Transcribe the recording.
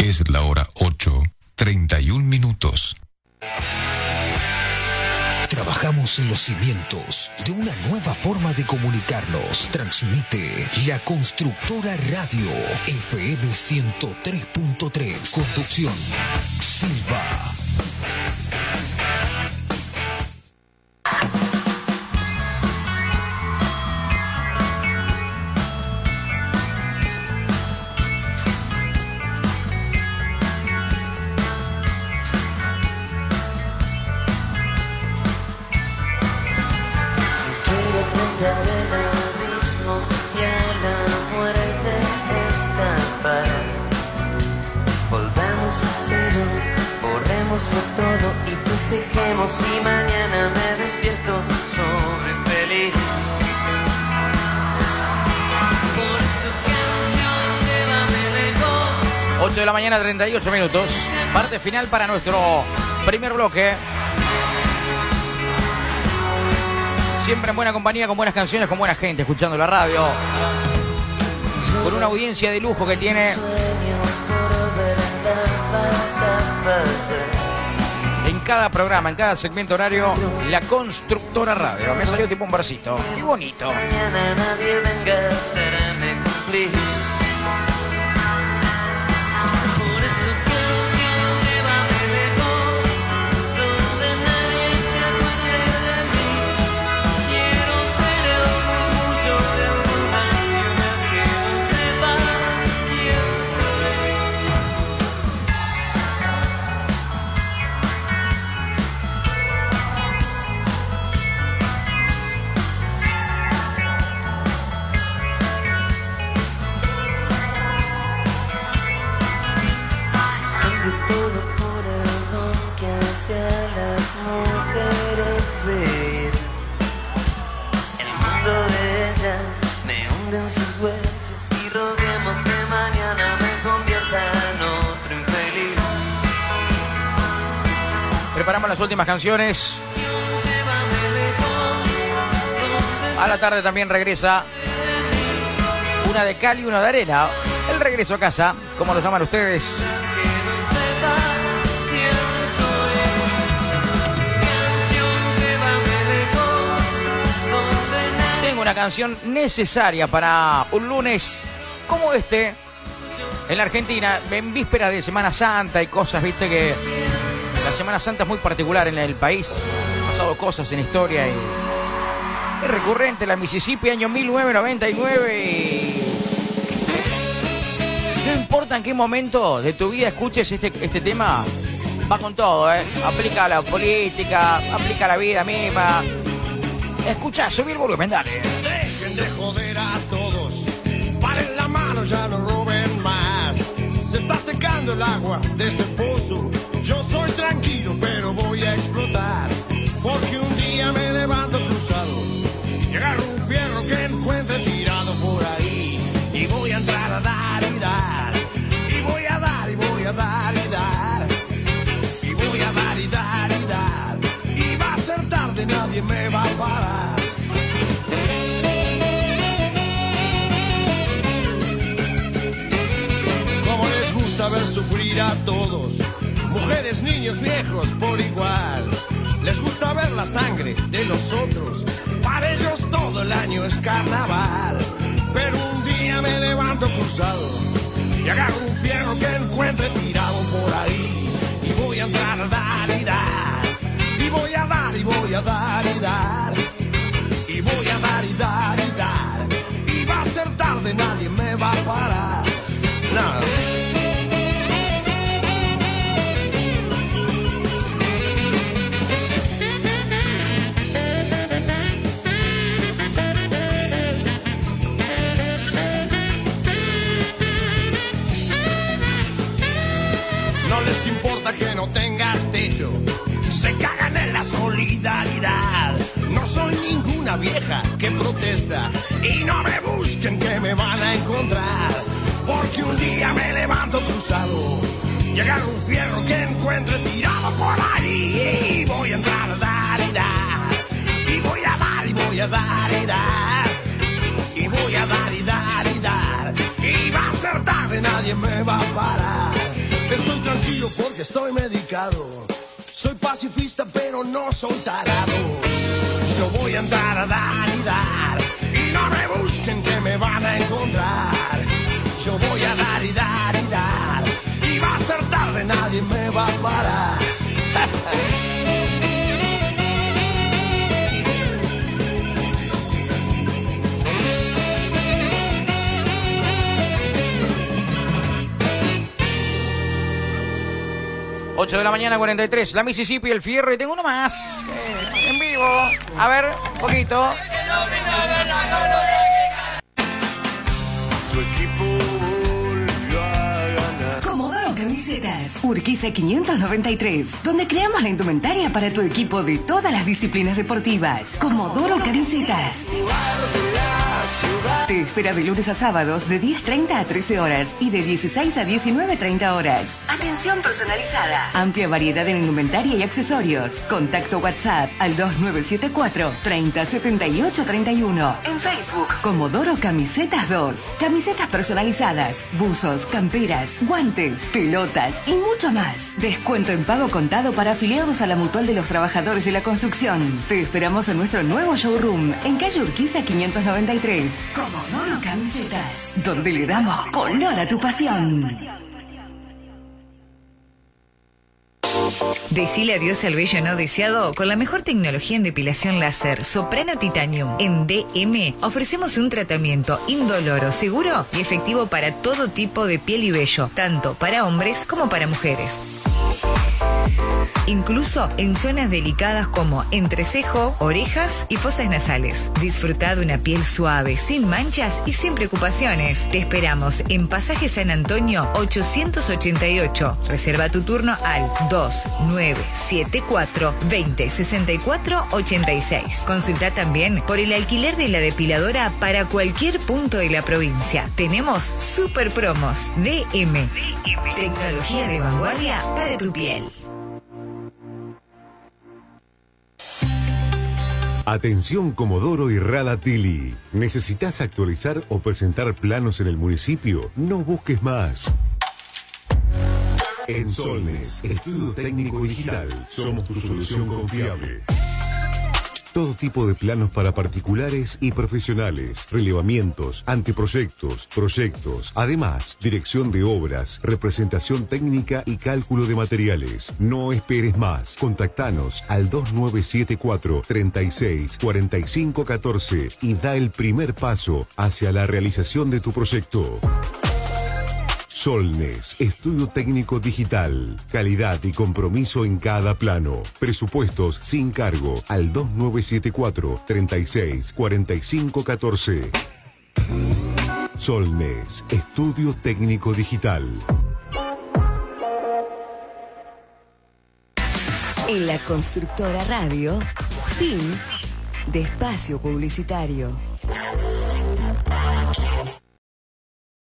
Es la hora 8:31. Trabajamos en los cimientos de una nueva forma de comunicarnos. Transmite la Constructora Radio FM 103.3. Conducción Silva. Todo y festejemos y mañana me despierto sobre feliz. Por tu canción, llévame lejos. 8 de la mañana, 38 minutos. Parte final para nuestro primer bloque. Siempre en buena compañía, con buenas canciones, con buena gente, escuchando la radio. Con una audiencia de lujo que tiene. En cada programa, en cada segmento horario, la Constructora Radio. Me salió tipo un versito. Qué bonito. Mañana nadie venga a hacerme cumplir. Por eso canción, llévame lejos, donde nadie se acuerde de mí. Quiero ser el murmullo de alguna ciudad que no sepa quién soy. Todo por el don que hace a las mujeres reír. El mundo de ellas me hunde en sus huellas y roguemos que mañana me convierta en otro infeliz. Preparamos las últimas canciones. Llévame lejos, A la tarde también regresa una de cal y una de arena. El regreso a casa, como lo llaman ustedes. Tengo una canción necesaria para un lunes como este en la Argentina, en vísperas de Semana Santa y cosas, viste que la Semana Santa es muy particular en el país. Han pasado cosas en historia y es recurrente. La Mississippi, año 1999. Y no importa en qué momento de tu vida escuches este tema, va con todo, aplica a la política, aplica a la vida misma. Escucha, subí el volumen, dale. Dejen de joder a todos, paren la mano, ya no roben más. Se está secando el agua de este pozo. Yo soy tranquilo, pero voy a explotar. Porque un día me levanto cruzado y agarro un fierro que encuentre tirado por ahí. Y voy a entrar a dar y dar. Y voy a dar y voy a dar y dar. Y voy a dar y dar y dar. Y va a ser tarde, nadie me va a parar. Como les gusta ver sufrir a todos, mujeres, niños, viejos por igual. Les gusta ver la sangre de los otros. Para ellos todo el año es carnaval. Pero un día me levanto cruzado y agarro un fierro que encuentre tirado por ahí. Y voy a entrar a dar y dar. Y voy a dar y voy a dar y dar. Y voy a dar y dar y dar. Y va a ser tarde, nadie me va a parar. Nada. No les importa que no tengas techo, se cagan en la solidaridad. No soy ninguna vieja que protesta y no me busquen que me van a encontrar. Porque un día me levanto cruzado y agarro un fierro que encuentre tirado por ahí. Y voy a entrar a dar y dar. Y voy a dar y voy a dar y dar. Y voy a dar y dar y dar. Y va a ser tarde, nadie me va a parar. tranquilo porque estoy medicado. Soy pacifista pero no soy tarado. Yo voy a andar a dar y dar, y no me busquen que me van a encontrar. Yo voy a dar y dar y dar, y va a ser tarde, nadie me va a parar. 8 de la mañana, 43. La Mississippi, el Fierro. Y tengo uno más. En vivo. A ver, un poquito. Tu equipo volvió a ganar. Comodoro Camisetas. Urquiza 593. Donde creamos la indumentaria para tu equipo de todas las disciplinas deportivas. Comodoro Camisetas. Te espera de lunes a sábados de 10:30 a 13 horas y de 16 a 19:30 horas. Atención personalizada. Amplia variedad en indumentaria y accesorios. Contacto WhatsApp al 2974 30 78 31. En Facebook, Comodoro Camisetas 2. Camisetas personalizadas, buzos, camperas, guantes, pelotas y mucho más. Descuento en pago contado para afiliados a la Mutual de los Trabajadores de la Construcción. Te esperamos en nuestro nuevo showroom en calle Urquiza 593. Comodoro Camisetas, donde le damos color a tu pasión. Decile adiós al vello no deseado con la mejor tecnología en depilación láser Soprano Titanium. En DM ofrecemos un tratamiento indoloro, seguro y efectivo para todo tipo de piel y vello, tanto para hombres como para mujeres. Incluso en zonas delicadas como entrecejo, orejas y fosas nasales. Disfruta de una piel suave, sin manchas y sin preocupaciones. Te esperamos en Pasaje San Antonio 888. Reserva tu turno al 2974 20 64 86. Consulta también por el alquiler de la depiladora para cualquier punto de la provincia. Tenemos super promos. DM. Tecnología de vanguardia para tu piel. Atención Comodoro y Radatili. ¿Necesitas actualizar o presentar planos en el municipio? No busques más. En Solnes, Estudio Técnico Digital, somos tu solución confiable. Todo tipo de planos para particulares y profesionales, relevamientos, anteproyectos, proyectos, además, dirección de obras, representación técnica y cálculo de materiales. No esperes más. Contactanos al 2974 36 45 14 y da el primer paso hacia la realización de tu proyecto. Solnes, Estudio Técnico Digital. Calidad y compromiso en cada plano. Presupuestos sin cargo al 2974 36 45 14. Solnes, Estudio Técnico Digital. En la Constructora Radio, fin de espacio publicitario.